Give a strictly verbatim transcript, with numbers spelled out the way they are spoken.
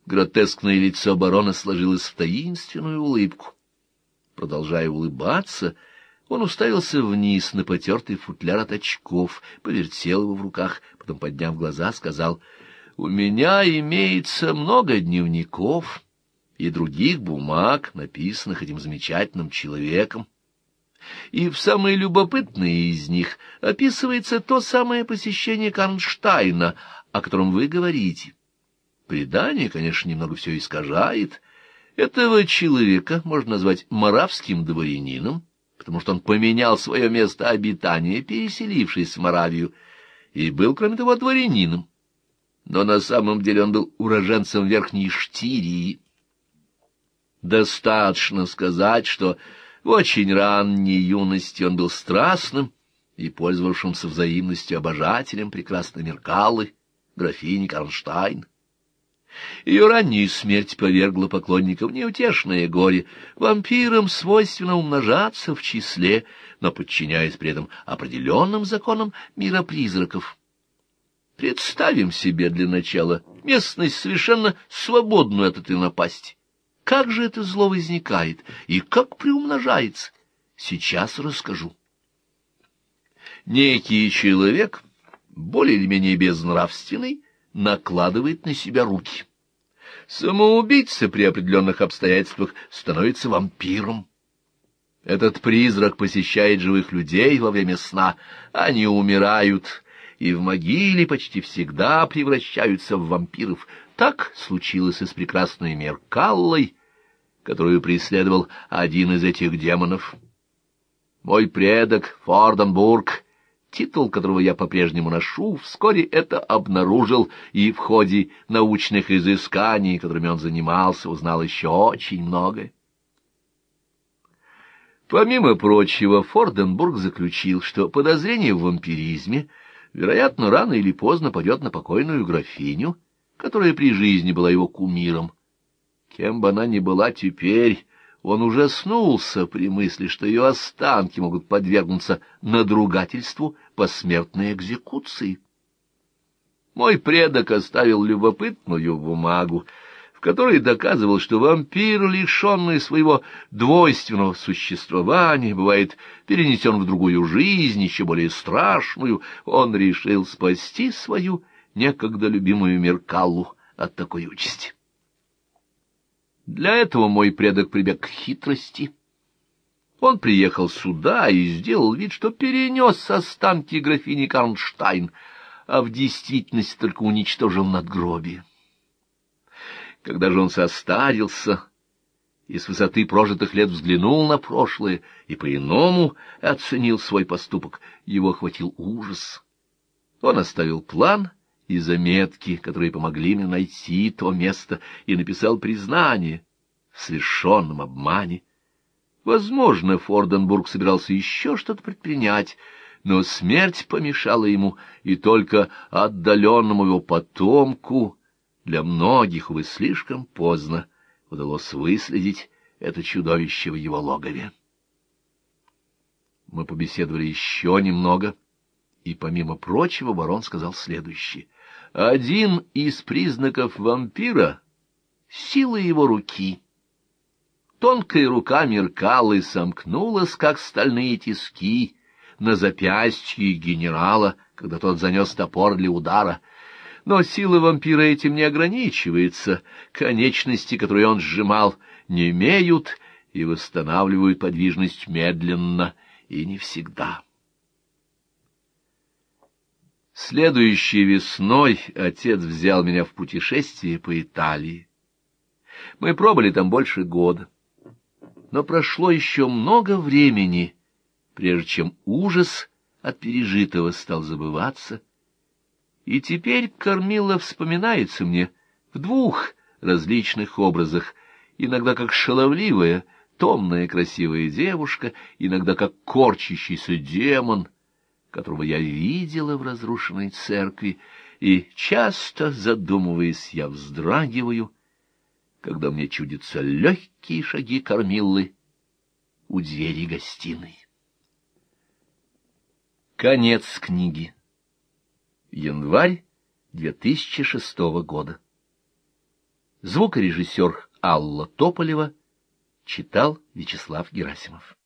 Гротескное лицо барона сложилось в таинственную улыбку. Продолжая улыбаться, он уставился вниз на потертый футляр от очков, повертел его в руках, потом, подняв глаза, сказал: «У меня имеется много дневников и других бумаг, написанных этим замечательным человеком. И в самые любопытные из них описывается то самое посещение Карнштайна, о котором вы говорите. Предание, конечно, немного все искажает. Этого человека можно назвать моравским дворянином, потому что он поменял свое место обитания, переселившись в Моравию, и был, кроме того, дворянином. Но на самом деле он был уроженцем Верхней Штирии. Достаточно сказать, что в очень ранней юности он был страстным и пользовавшимся взаимностью обожателем прекрасной Меркалы, графини Карнштайн. Ее ранняя смерть повергла поклонников в неутешное горе. Вампирам свойственно умножаться в числе, но подчиняясь при этом определенным законам мира призраков. Представим себе для начала местность совершенно свободную от этой напасти. Как же это зло возникает и как приумножается? Сейчас расскажу. Некий человек, более или менее безнравственный, накладывает на себя руки. Самоубийца при определенных обстоятельствах становится вампиром. Этот призрак посещает живых людей во время сна, они умирают и в могиле почти всегда превращаются в вампиров. Так случилось и с прекрасной Меркаллой, которую преследовал один из этих демонов. Мой предок Форденбург, титул которого я по-прежнему ношу, вскоре это обнаружил, и в ходе научных изысканий, которыми он занимался, узнал еще очень многое. Помимо прочего, Форденбург заключил, что подозрение в вампиризме, вероятно, рано или поздно падет на покойную графиню, которая при жизни была его кумиром. Кем бы она ни была теперь, он ужаснулся при мысли, что ее останки могут подвергнуться надругательству посмертной экзекуции. Мой предок оставил любопытную бумагу, в которой доказывал, что вампир, лишенный своего двойственного существования, бывает перенесен в другую жизнь, еще более страшную. Он решил спасти свою некогда любимую Меркаллу от такой участи. Для этого мой предок прибег к хитрости. Он приехал сюда и сделал вид, что перенес останки графини Карнштайн, а в действительности только уничтожил надгробие. Когда же он состарился и с высоты прожитых лет взглянул на прошлое и по-иному оценил свой поступок, его охватил ужас. Он оставил план и заметки, которые помогли мне найти то место, и написал признание в совершенном обмане. Возможно, Форденбург собирался еще что-то предпринять, но смерть помешала ему, и только отдаленному его потомку, для многих, увы, слишком поздно, удалось выследить это чудовище в его логове. Мы побеседовали еще немного, и, помимо прочего, барон сказал следующее. Один из признаков вампира — сила его руки. Тонкая рука Меркалы сомкнулась, как стальные тиски, на запястье генерала, когда тот занес топор для удара. Но сила вампира этим не ограничивается. Конечности, которые он сжимал, немеют и восстанавливают подвижность медленно и не всегда. Следующей весной отец взял меня в путешествие по Италии. Мы пробыли там больше года. Но прошло еще много времени, прежде чем ужас от пережитого стал забываться. И теперь Кормила вспоминается мне в двух различных образах, иногда как шаловливая, томная красивая девушка, иногда как корчащийся демон, которого я видела в разрушенной церкви, и часто, задумываясь, я вздрагиваю, когда мне чудятся легкие шаги Кормиллы у двери гостиной. Конец книги. Январь две тысячи шестого года. Звукорежиссер Алла Тополева. Читал Вячеслав Герасимов.